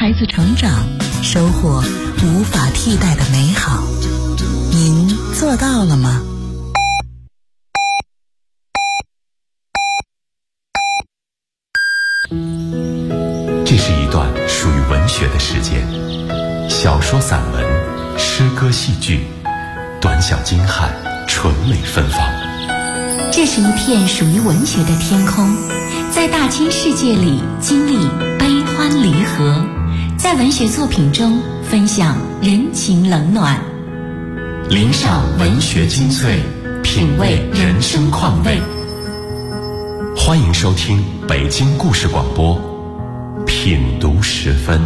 孩子成长，收获无法替代的美好。您做到了吗？ 这是一段属于文学的时间，小说、散文、诗歌、戏剧，短小精悍，纯美芬芳。 这是一片属于文学的天空，在大千世界里经历悲欢离合，在文学作品中分享人情冷暖， 聆赏文学精粹，品味人生况味。欢迎收听北京故事广播品读时分。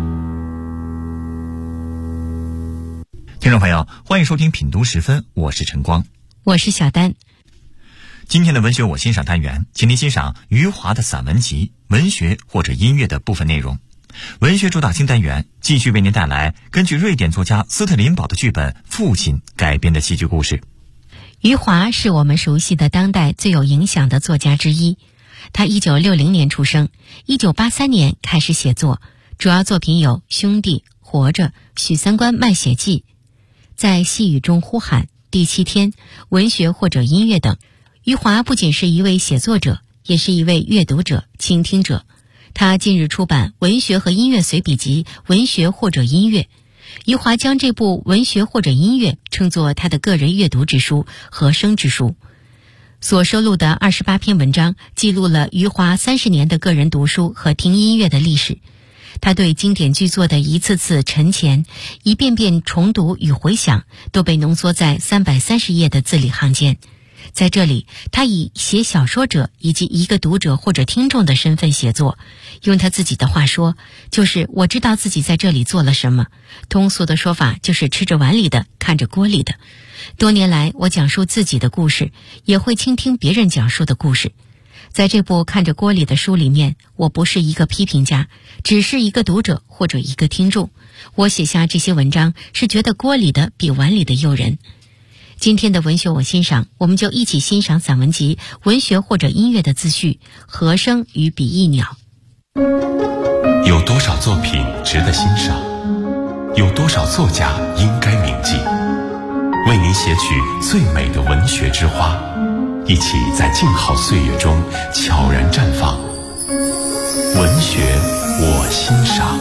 听众朋友，欢迎收听品读时分，我是陈光， 我是小丹。 今天的文学我欣赏单元，请您欣赏余华的散文集文学或者音乐的部分内容。文学主打新单元继续为您带来根据瑞典作家斯特林堡的剧本《父亲》改编的戏剧故事。 余华是我们熟悉的当代最有影响的作家之一。他1960年出生，1983年开始写作，主要作品有《兄弟》、《活着》、《许三观卖血记》、在细雨中呼喊、第7天、文学或者音乐等。余华不仅是一位写作者，也是一位阅读者、倾听者。他近日出版文学和音乐随笔集《文学或者音乐》。余华将这部文学或者音乐称作他的个人阅读之书、和声之书。所收录的28篇文章记录了余华30年的个人读书和听音乐的历史。他对经典巨作的一次次沉潜、一遍遍重读与回想，都被浓缩在330页的字里行间。在这里，他以写小说者以及一个读者或者听众的身份写作，用他自己的话说，就是我知道自己在这里做了什么，通俗的说法就是吃着碗里的，看着锅里的。多年来，我讲述自己的故事，也会倾听别人讲述的故事。在这部看着锅里的书里面，我不是一个批评家，只是一个读者或者一个听众。我写下这些文章，是觉得锅里的比碗里的诱人。今天的文学我欣赏，我们就一起欣赏散文集文学或者音乐的自序《和声与比翼鸟》。 有多少作品值得欣赏？有多少作家应该铭记？为您写取最美的文学之花，一起在静好岁月中悄然绽放。文学我欣赏。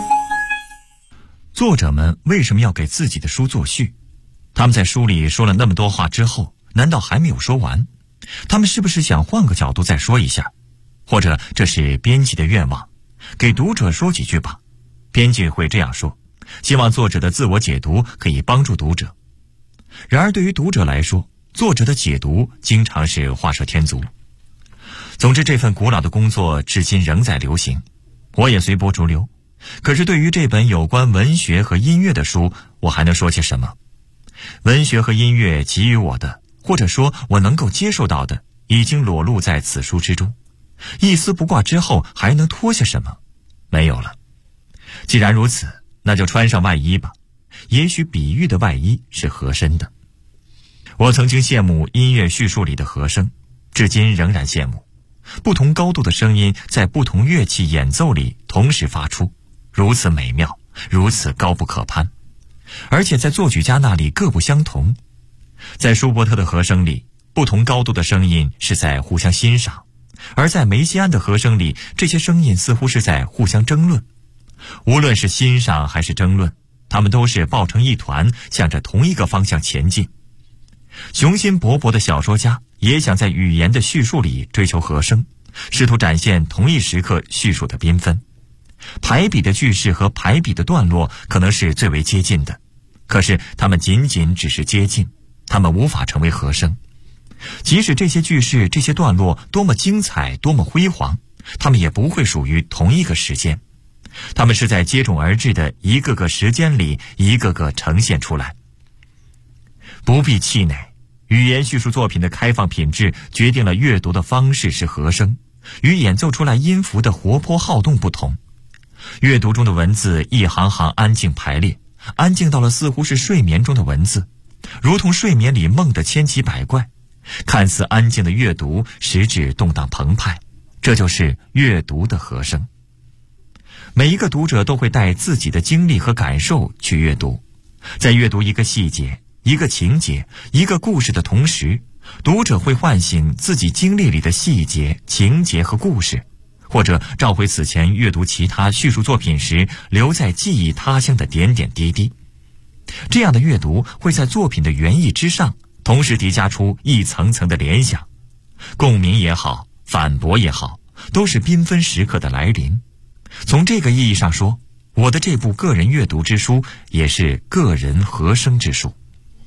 作者们为什么要给自己的书作序？他们在书里说了那么多话之后，难道还没有说完？他们是不是想换个角度再说一下？或者这是编辑的愿望，给读者说几句吧。编辑会这样说，希望作者的自我解读可以帮助读者。然而对于读者来说，作者的解读经常是画蛇添足。总之，这份古老的工作至今仍在流行，我也随波逐流。可是对于这本有关文学和音乐的书，我还能说些什么？文学和音乐给予我的，或者说我能够接受到的，已经裸露在此书之中。一丝不挂之后，还能脱下什么？没有了。既然如此，那就穿上外衣吧。也许比喻的外衣是合身的。我曾经羡慕音乐叙述里的和声，至今仍然羡慕。不同高度的声音在不同乐器演奏里同时发出，如此美妙，如此高不可攀。而且在作曲家那里各不相同。在舒伯特的和声里，不同高度的声音是在互相欣赏，而在梅西安的和声里，这些声音似乎是在互相争论。无论是欣赏还是争论，他们都是抱成一团，向着同一个方向前进。雄心勃勃的小说家也想在语言的叙述里追求和声，试图展现同一时刻叙述的缤纷。排比的句式和排比的段落可能是最为接近的，可是它们仅仅只是接近，它们无法成为和声。即使这些句式、这些段落多么精彩、多么辉煌，它们也不会属于同一个时间。它们是在接踵而至的一个个时间里，一个个呈现出来。不必气馁，语言叙述作品的开放品质决定了阅读的方式是和声，与演奏出来音符的活泼好动不同。阅读中的文字一行行安静排列，安静到了似乎是睡眠中的文字，如同睡眠里梦的千奇百怪。看似安静的阅读，实质动荡澎湃，这就是阅读的和声。 每一个读者都会带自己的经历和感受去阅读，在阅读一个细节、一个情节、一个故事的同时，读者会唤醒自己经历里的细节、情节和故事，或者召回此前阅读其他叙述作品时留在记忆他乡的点点滴滴。这样的阅读会在作品的原意之上，同时叠加出一层层的联想，共鸣也好，反驳也好，都是缤纷时刻的来临。从这个意义上说，我的这部个人阅读之书也是个人和声之书。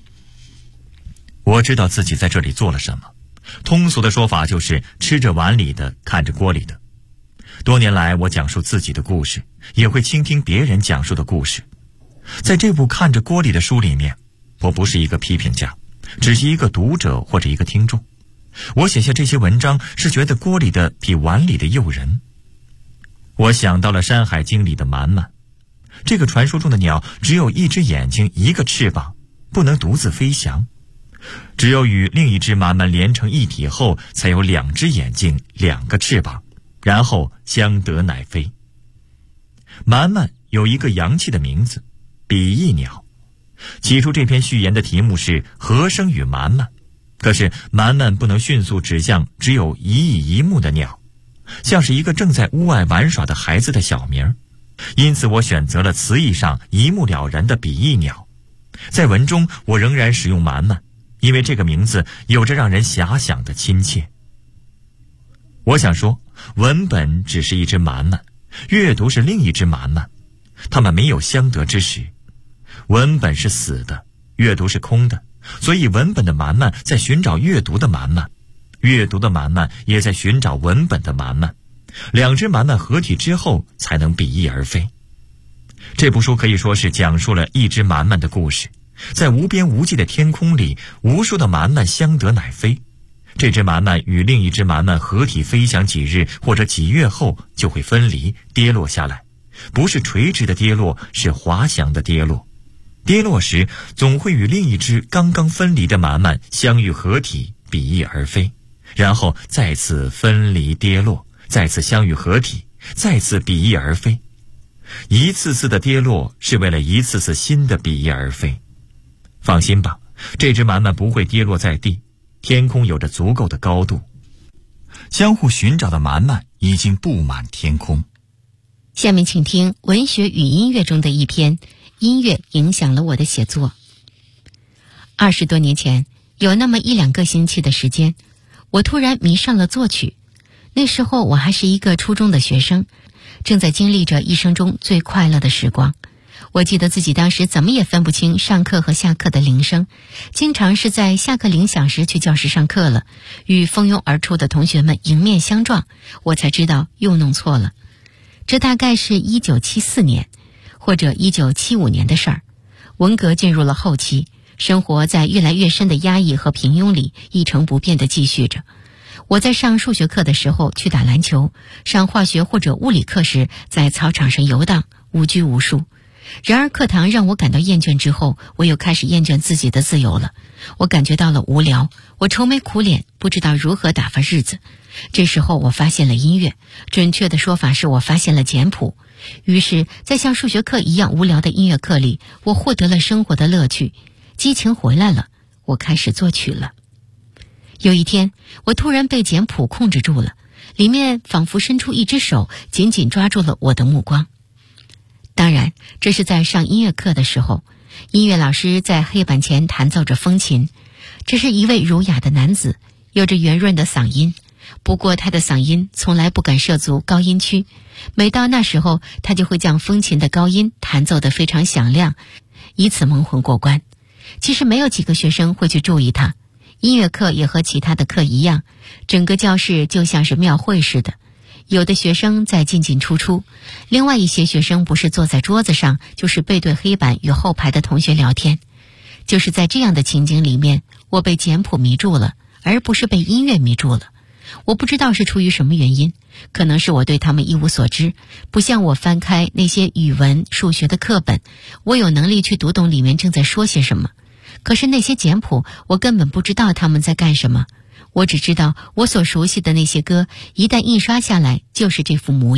我知道自己在这里做了什么，通俗的说法就是吃着碗里的，看着锅里的。多年来，我讲述自己的故事，也会倾听别人讲述的故事。在这部看着锅里的书里面，我不是一个批评家，只是一个读者或者一个听众。我写下这些文章是觉得锅里的比碗里的诱人。我想到了《山海经》里的蛮蛮，这个传说中的鸟只有一只眼睛，一个翅膀，不能独自飞翔，只有与另一只蛮蛮连成一体后，才有2只眼睛、2个翅膀，然后相得乃飞。蛮蛮有一个洋气的名字，比翼鸟。起初这篇序言的题目是和声与蛮蛮，可是蛮蛮不能迅速指向只有一翼一目的鸟，像是一个正在屋外玩耍的孩子的小名，因此我选择了词义上一目了然的比翼鸟。在文中我仍然使用蛮蛮，因为这个名字有着让人遐想的亲切。我想说，文本只是一只蛮蛮，阅读是另一只蛮蛮，它们没有相得之时。文本是死的，阅读是空的，所以文本的蛮蛮在寻找阅读的蛮蛮，阅读的蛮蛮也在寻找文本的蛮蛮，2只蛮蛮合体之后才能比翼而飞。这部书可以说是讲述了一只蛮蛮的故事，在无边无际的天空里，无数的蛮蛮相得乃飞。这只蛮蛮与另一只蛮蛮合体飞翔几日或者几月后就会分离，跌落下来，不是垂直的跌落，是滑翔的跌落。跌落时总会与另一只刚刚分离的蛮蛮相遇合体，比翼而飞，然后再次分离跌落，再次相遇合体，再次比翼而飞。一次次的跌落是为了一次次新的比翼而飞。放心吧，这只蛮蛮不会跌落在地，天空有着足够的高度，相互寻找的蛮蛮已经布满天空。 下面请听文学与音乐中的一篇，音乐影响了我的写作。20多年前，有那么1-2个星期的时间，我突然迷上了作曲。那时候我还是一个初中的学生，正在经历着一生中最快乐的时光。我记得自己当时怎么也分不清上课和下课的铃声，经常是在下课铃响时去教室上课了，与蜂拥而出的同学们迎面相撞，我才知道又弄错了。这大概是1974年或者1975年的事儿。文革进入了后期，生活在越来越深的压抑和平庸里一成不变地继续着。我在上数学课的时候去打篮球，上化学或者物理课时在操场上游荡，无拘无束。然而课堂让我感到厌倦之后，我又开始厌倦自己的自由了。我感觉到了无聊，我愁眉苦脸，不知道如何打发日子。这时候我发现了音乐，准确的说法是我发现了简谱。于是在像数学课一样无聊的音乐课里，我获得了生活的乐趣，激情回来了，我开始作曲了。有一天，我突然被简谱控制住了，里面仿佛伸出一只手，紧紧抓住了我的目光。当然，这是在上音乐课的时候，音乐老师在黑板前弹奏着风琴。这是一位儒雅的男子，有着圆润的嗓音，不过他的嗓音从来不敢涉足高音区，每到那时候，他就会将风琴的高音弹奏得非常响亮，以此蒙混过关。其实没有几个学生会去注意他，音乐课也和其他的课一样，整个教室就像是庙会似的。有的学生在进进出出，另外一些学生不是坐在桌子上，就是背对黑板与后排的同学聊天。就是在这样的情景里面，我被简谱迷住了，而不是被音乐迷住了。我不知道是出于什么原因，可能是我对他们一无所知，不像我翻开那些语文、数学的课本，我有能力去读懂里面正在说些什么。可是那些简谱，我根本不知道他们在干什么。我只知道我所熟悉的那些歌，一旦印刷下来就是这副模样，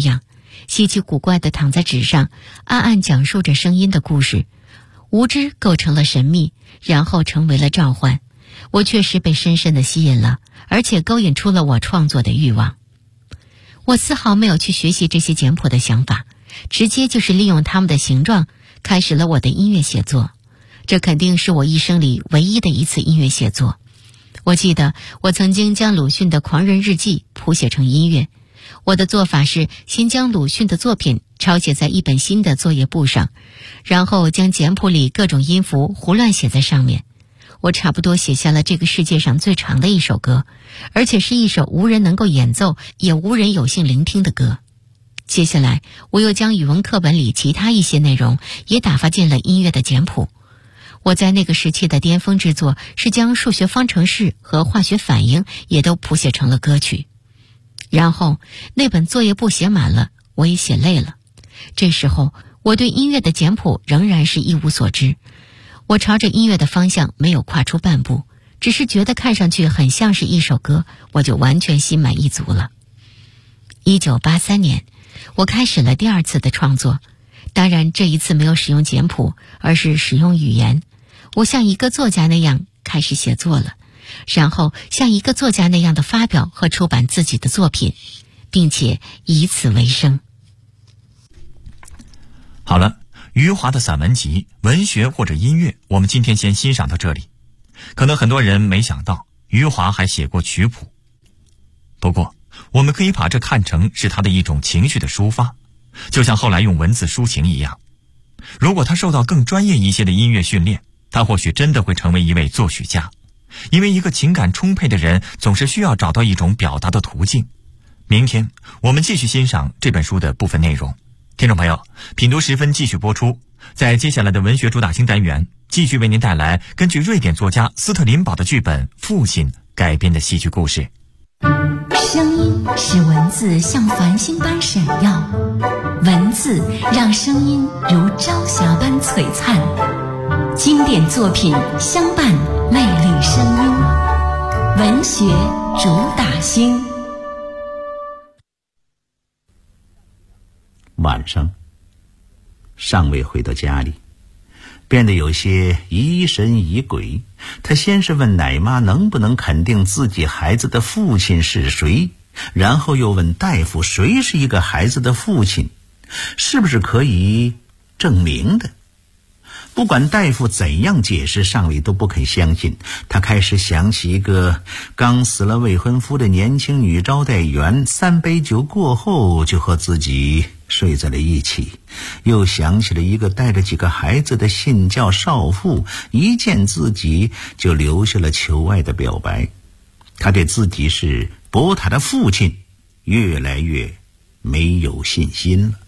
稀奇古怪地躺在纸上，暗暗讲述着声音的故事。无知构成了神秘，然后成为了召唤。我确实被深深地吸引了，而且勾引出了我创作的欲望。我丝毫没有去学习这些简谱的想法，直接就是利用它们的形状，开始了我的音乐写作。这肯定是我一生里唯一的一次音乐写作。我记得我曾经将鲁迅的《狂人日记》谱写成音乐。我的做法是先将鲁迅的作品抄写在一本新的作业簿上，然后将简谱里各种音符胡乱写在上面。我差不多写下了这个世界上最长的一首歌，而且是一首无人能够演奏也无人有幸聆听的歌。接下来我又将语文课本里其他一些内容也打发进了音乐的简谱。我在那个时期的巅峰之作是将数学方程式和化学反应也都谱写成了歌曲。然后那本作业簿写满了，我也写累了。这时候我对音乐的简谱仍然是一无所知，我朝着音乐的方向没有跨出半步，只是觉得看上去很像是一首歌，我就完全心满意足了。1983年，我开始了第二次的创作，当然这一次没有使用简谱，而是使用语言。我像一个作家那样开始写作了，然后像一个作家那样的发表和出版自己的作品，并且以此为生。 好了，余华的散文集、文学或者音乐，我们今天先欣赏到这里。可能很多人没想到，余华还写过曲谱。不过，我们可以把这看成是他的一种情绪的抒发，就像后来用文字抒情一样。如果他受到更专业一些的音乐训练，他或许真的会成为一位作曲家。因为一个情感充沛的人总是需要找到一种表达的途径。明天我们继续欣赏这本书的部分内容。听众朋友，品读时分继续播出。在接下来的文学主打星单元，继续为您带来根据瑞典作家斯特林堡的剧本《父亲》改编的戏剧故事。 声音使文字像繁星般闪耀，文字让声音如朝霞般璀璨。经典作品相伴魅力声音，文学主打星。 晚上，尚未回到家里，变得有些疑神疑鬼。他先是问奶妈能不能肯定自己孩子的父亲是谁，然后又问大夫谁是一个孩子的父亲，是不是可以证明的。不管大夫怎样解释，尚伟都不肯相信。他开始想起一个刚死了未婚夫的年轻女招待员，3杯酒过后就和自己睡在了一起。又想起了一个带着几个孩子的信教少妇，一见自己就留下了求爱的表白。他对自己是博塔的父亲越来越没有信心了。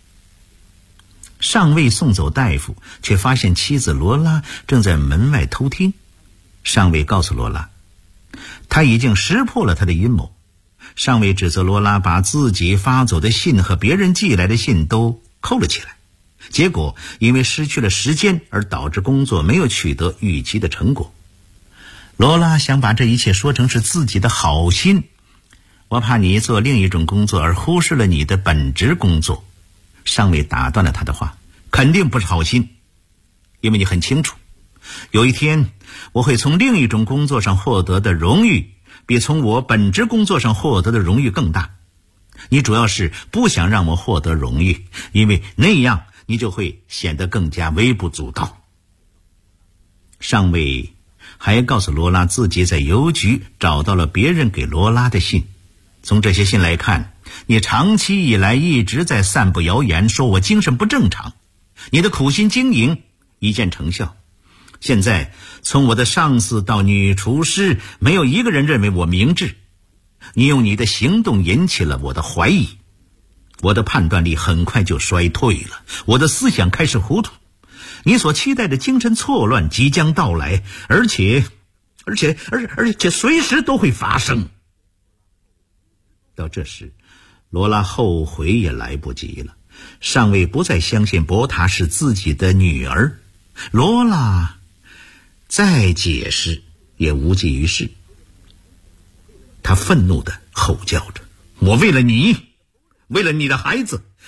尚未送走大夫，却发现妻子罗拉正在门外偷听。尚未告诉罗拉，他已经识破了他的阴谋。尚未指责罗拉把自己发走的信和别人寄来的信都扣了起来，结果因为失去了时间而导致工作没有取得预期的成果。罗拉想把这一切说成是自己的好心，我怕你做另一种工作而忽视了你的本职工作。尚未打断了他的话，肯定不是好心，因为你很清楚，有一天我会从另一种工作上获得的荣誉比从我本职工作上获得的荣誉更大。你主要是不想让我获得荣誉，因为那样你就会显得更加微不足道。尚未还告诉罗拉自己在邮局找到了别人给罗拉的信，从这些信来看，你长期以来一直在散布谣言，说我精神不正常。你的苦心经营一见成效，现在从我的上司到女厨师，没有一个人认为我明智。你用你的行动引起了我的怀疑，我的判断力很快就衰退了，我的思想开始糊涂。你所期待的精神错乱即将到来，而且随时都会发生。到这时，罗拉后悔也来不及了。尚未不再相信博塔是自己的女儿，罗拉再解释也无济于事。他愤怒地吼叫着，我为了你，为了你的孩子，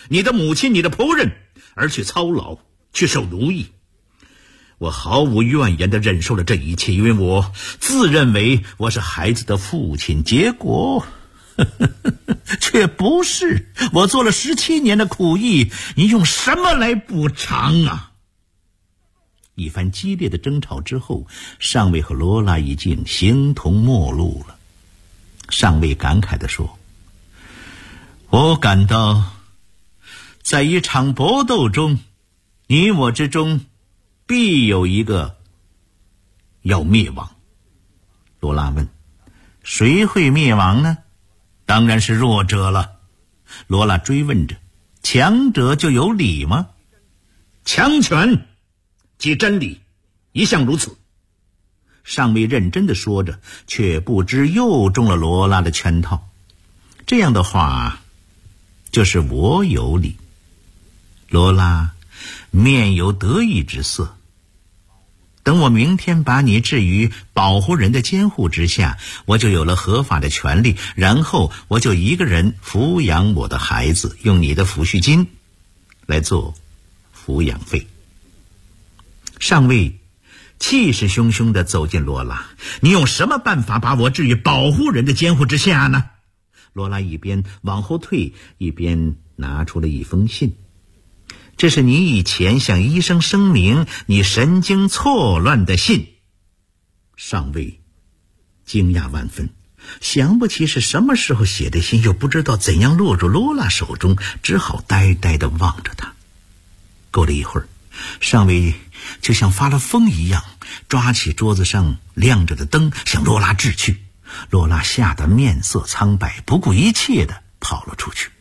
你的母亲、你的仆人，而去操劳，去受奴役。我毫无怨言地忍受了这一切，因为我自认为我是孩子的父亲，结果却不是。我做了17年的苦役，你用什么来补偿啊？一番激烈的争吵之后，上尉和罗拉已经形同陌路了。上尉感慨地说，我感到在一场搏斗中，你我之中必有一个要灭亡。罗拉问，谁会灭亡呢？当然是弱者了。罗拉追问着，强者就有理吗？强权即真理，一向如此。上尉认真地说着，却不知又中了罗拉的圈套。这样的话，就是我有理。罗拉面有得意之色。等我明天把你置于保护人的监护之下，我就有了合法的权利，然后我就一个人抚养我的孩子，用你的抚恤金来做抚养费。上尉气势汹汹地走进罗拉，你用什么办法把我置于保护人的监护之下呢？罗拉一边往后退，一边拿出了一封信。这是你以前向医生声明你神经错乱的信。上尉惊讶万分，想不起是什么时候写的信，又不知道怎样落入罗拉手中，只好呆呆地望着他。过了一会儿，上尉就像发了疯一样，抓起桌子上亮着的灯向罗拉掷去。罗拉吓得面色苍白，不顾一切地跑了出去。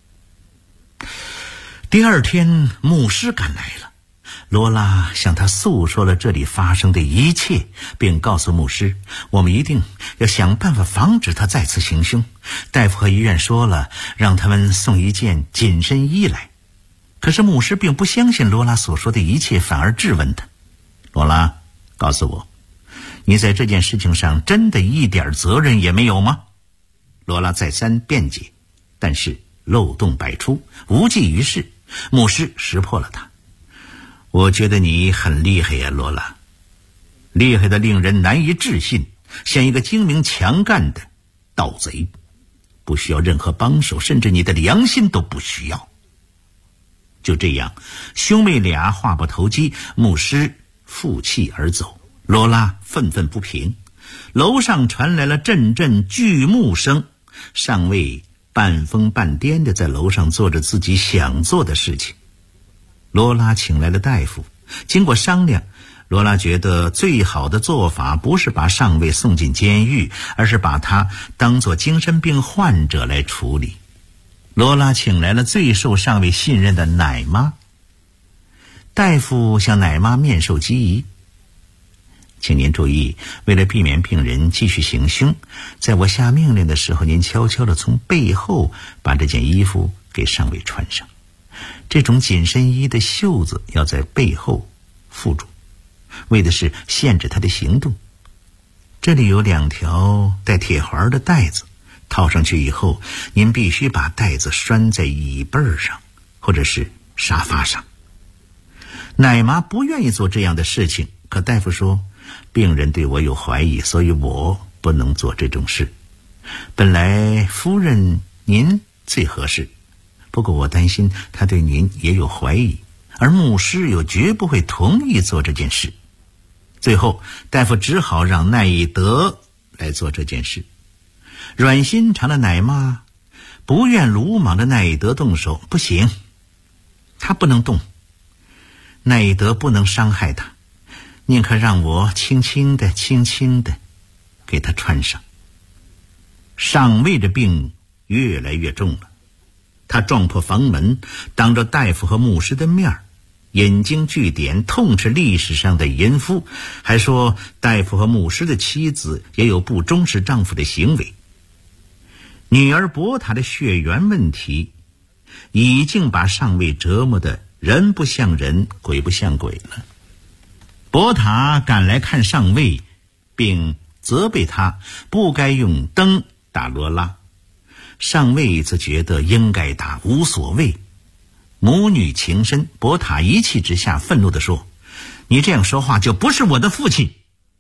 第二天，牧师赶来了。罗拉向他诉说了这里发生的一切，并告诉牧师，我们一定要想办法防止他再次行凶。大夫和医院说了，让他们送一件紧身衣来。可是牧师并不相信罗拉所说的一切，反而质问他，罗拉，告诉我，你在这件事情上真的一点责任也没有吗？罗拉再三辩解，但是漏洞百出，无济于事。牧师识破了他。我觉得你很厉害呀，罗拉，厉害的令人难以置信，像一个精明强干的盗贼，不需要任何帮手，甚至你的良心都不需要。就这样，兄妹俩话不投机，牧师负气而走。罗拉愤愤不平，楼上传来了阵阵锯木声。上尉半疯半癫地在楼上做着自己想做的事情。罗拉请来了大夫，经过商量，罗拉觉得最好的做法不是把上尉送进监狱，而是把他当作精神病患者来处理。罗拉请来了最受上尉信任的奶妈。大夫向奶妈面授机宜，请您注意，为了避免病人继续行凶，在我下命令的时候，您悄悄地从背后把这件衣服给上尉穿上。这种紧身衣的袖子要在背后缚住，为的是限制他的行动。这里有2条带铁环的带子，套上去以后，您必须把带子拴在椅背上或者是沙发上。奶妈不愿意做这样的事情，可大夫说病人对我有怀疑，所以我不能做这种事。本来夫人您最合适，不过我担心他对您也有怀疑，而牧师又绝不会同意做这件事。最后大夫只好让奈以德来做这件事。软心肠的奶妈不愿鲁莽的奈以德动手，不行，他不能动，奈以德不能伤害他，宁可让我轻轻地给他穿上。上尉的病越来越重了，他撞破房门，当着大夫和牧师的面，引经据典，痛斥历史上的淫妇，还说大夫和牧师的妻子也有不忠实丈夫的行为。女儿博塔的血缘问题已经把上尉折磨得人不像人，鬼不像鬼了。博塔赶来看上尉，并责备他不该用灯打罗拉。上尉则觉得应该打，无所谓， 母女情深，伯塔一气之下愤怒地说：“你这样说话就不是我的父亲。”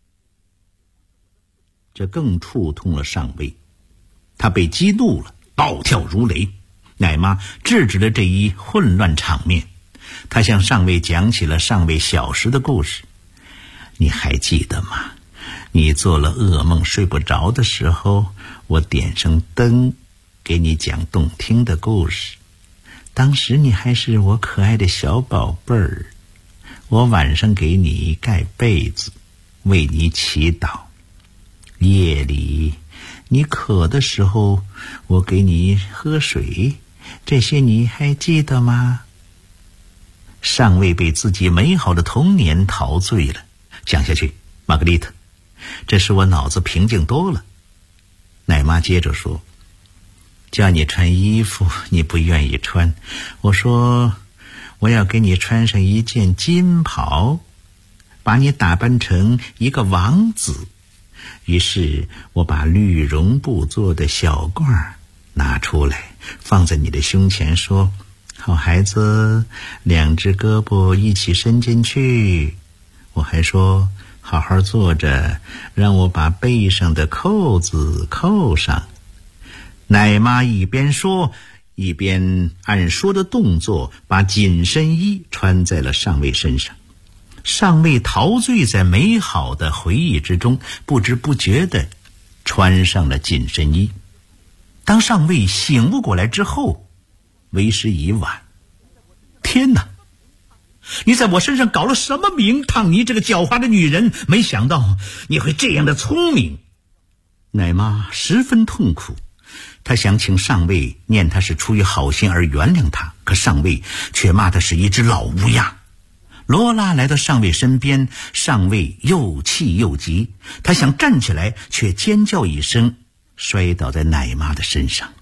这更触痛了上尉，他被激怒了，暴跳如雷。奶妈制止了这一混乱场面，他向上尉讲起了上尉小时的故事。你还记得吗？你做了噩梦睡不着的时候，我点上灯给你讲动听的故事。当时你还是我可爱的小宝贝儿，我晚上给你盖被子，为你祈祷。夜里你渴的时候，我给你喝水，这些你还记得吗？上尉被自己美好的童年陶醉了。讲下去，玛格丽特，这使我脑子平静多了。奶妈接着说：“叫你穿衣服，你不愿意穿。我说我要给你穿上一件金袍，把你打扮成一个王子。于是我把绿绒布做的小褂拿出来，放在你的胸前，说：好孩子，两只胳膊一起伸进去。我还说，好好坐着，让我把背上的扣子扣上。奶妈一边说，一边按说的动作把紧身衣穿在了上尉身上。上尉陶醉在美好的回忆之中，不知不觉地穿上了紧身衣。当上尉醒悟过来之后，为时已晚。天哪，你在我身上搞了什么名堂？你这个狡猾的女人，没想到你会这样的聪明。奶妈十分痛苦，她想请上尉念她是出于好心而原谅她，可上尉却骂她是一只老乌鸦。罗拉来到上尉身边，上尉又气又急，他想站起来，却尖叫一声，摔倒在奶妈的身上。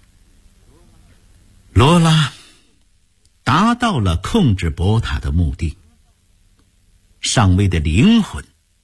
罗拉达到了控制伯塔的目的，上尉的灵魂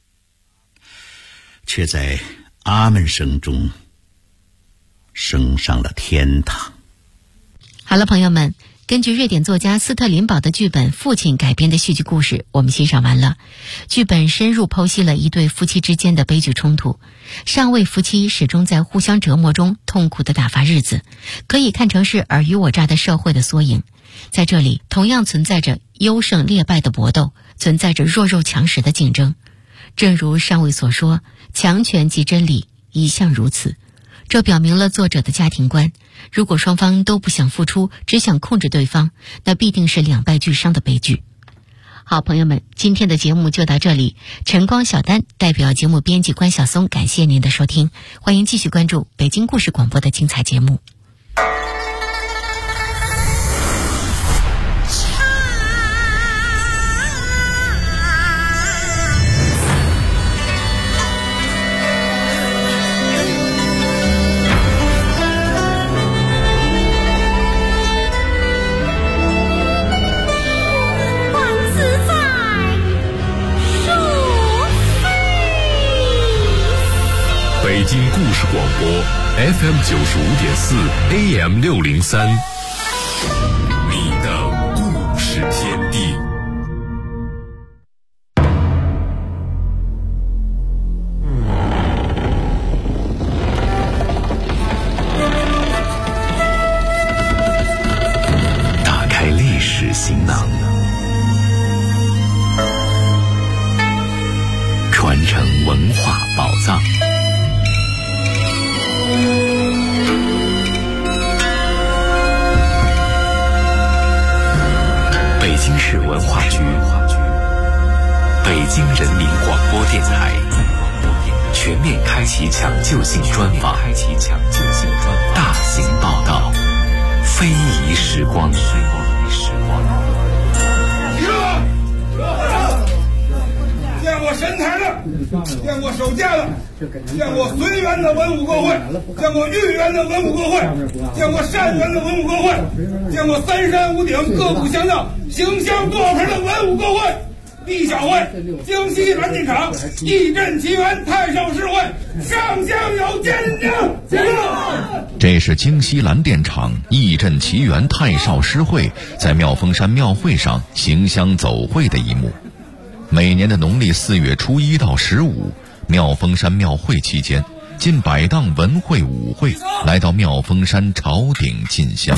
却在阿门声中升上了天堂。 好了，朋友们，根据瑞典作家斯特林堡的剧本《父亲》改编的戏剧故事我们欣赏完了。剧本深入剖析了一对夫妻之间的悲剧冲突，上尉夫妻始终在互相折磨中痛苦地打发日子，可以看成是尔虞我诈的社会的缩影。在这里同样存在着优胜劣败的搏斗，存在着弱肉强食的竞争。正如上尉所说，强权即真理，一向如此。这表明了作者的家庭观，如果双方都不想付出，只想控制对方，那必定是两败俱伤的悲剧。好，朋友们，今天的节目就到这里。晨光小丹代表节目编辑关晓松，感谢您的收听，欢迎继续关注北京故事广播的精彩节目。 北京故事广播 FM 95.4 AM 603，你的故事天地。打开历史行囊，传承文化宝藏。北京市文化局、北京人民广播电台全面开启抢救性专访，大型报道，非遗时光。 见过神台的，见过守驾的，见过随园的文武各会，见过御园的文武各会，见过善园的文武各会，见过三山五顶各不相让、形象多盆的文武各会。 立小会，京西蓝靛厂义镇奇缘太少诗会，上将有见证。 这是京西蓝靛厂义镇奇缘太少诗会在妙峰山庙会上行香走会的一幕。每年的农历4月初1到15，妙峰山庙会期间，近100档文会武会来到妙峰山朝顶进香。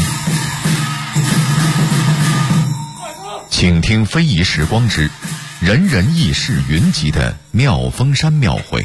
请听非遗时光之人人轶事云集的妙峰山庙会。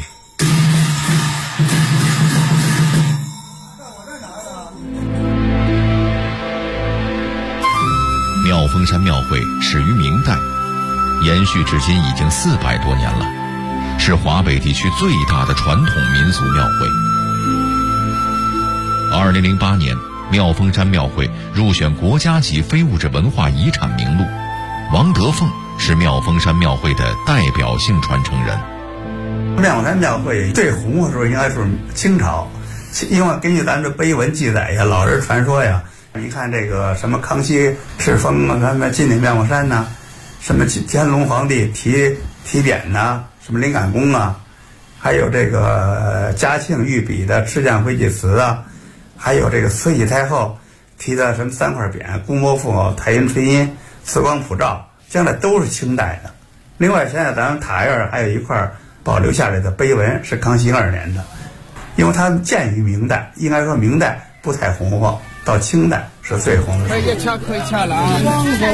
妙峰山庙会始于明代，延续至今已经400多年了，是华北地区最大的传统民俗庙会。2008年，妙峰山庙会入选国家级非物质文化遗产名录。王德凤是妙峰山庙会的代表性传承人。 妙峰山庙会最红的时候应该是清朝，因为根据咱这碑文记载呀，老人传说呀，你看这个什么康熙敕封啊，什么进点妙峰山呐，什么乾隆皇帝提匾呐，什么灵感宫啊，还有这个嘉庆御笔的赤将回祭祠啊，还有这个慈禧太后提的什么3块匾，公伯父、太阴垂阴、慈光普照，将来都是清代的。另外，现在咱们塔院还有一块保留下来的碑文是康熙2年的，因为它建于明代，应该说明代不太红火，到清代是最红的。可以掐了啊！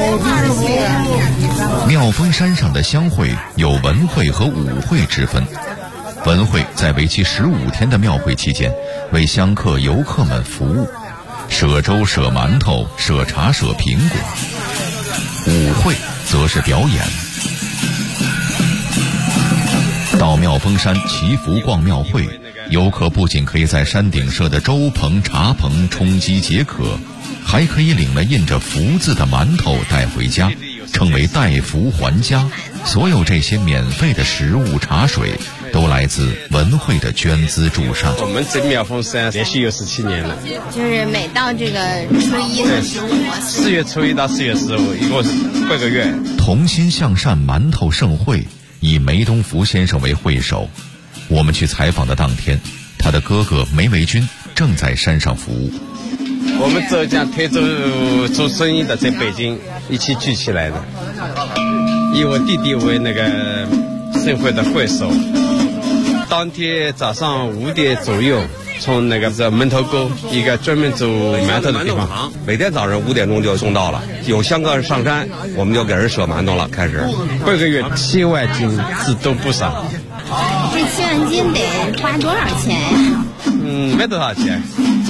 妙峰山上的香会有文会和武会之分。文会在为期15天的庙会期间，为香客游客们服务，舍粥、舍馒头、舍茶、舍苹果。武会则是表演。到妙峰山祈福逛庙会，游客不仅可以在山顶设的粥棚、茶棚充饥解渴，还可以领了印着福字的馒头带回家，称为带福还家。所有这些免费的食物、茶水都来自文会的捐资助善。 我们这妙峰山连续有17年了， 就是每到这个初1和15，4 月初1到4月15，一共是半个月。 同心向善馒头盛会以梅东福先生为会首。我们去采访的当天，他的哥哥梅维军正在山上服务。 我们浙江台州做生意的在北京一起聚起来的，以我弟弟为那个盛会的会首。当天早上5点左右，从那个门头沟一个专门做馒头的地方， 每天早上5点钟就送到了。有香客上山，我们就给人舍馒头了。开始半个月7万斤字都不少。 这7万斤得花多少钱呀？ 没多少钱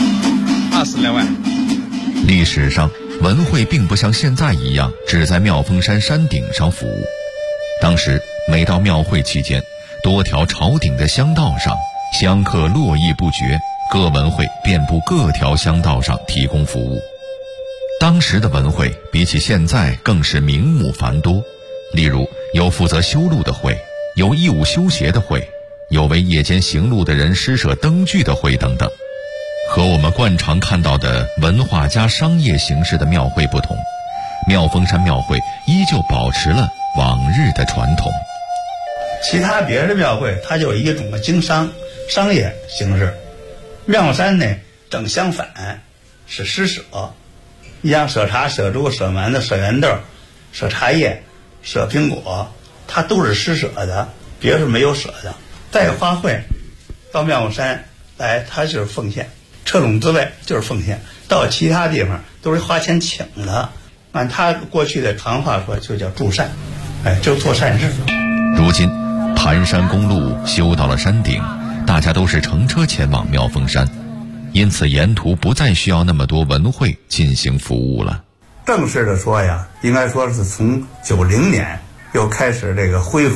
，20来万。 历史上，文会并不像现在一样只在妙峰山山顶上服务。当时每到庙会期间，多条朝顶的香道上，香客络绎不绝，各文会遍布各条香道上提供服务。当时的文会比起现在更是名目繁多，例如有负责修路的会，有义务修鞋的会，有为夜间行路的人施舍灯具的会等等。和我们惯常看到的文化加商业形式的庙会不同，妙峰山庙会依旧保持了往日的传统。 其他别的庙会它就有一种经商业形式，妙山呢正相反，是施舍。你像舍茶、舍粥、舍馒头、舍圆豆、舍茶叶、舍苹果，它都是施舍的，别是没有舍的。带花卉到妙峰山来，它就是奉献，车垄之外就是奉献，到其他地方都是花钱请的。按他过去的行话说，就叫助善，就做善事。 如今盘山公路修到了山顶，大家都是乘车前往妙峰山，因此沿途不再需要那么多文会进行服务了。 正式的说呀，应该说是从90年又开始这个恢复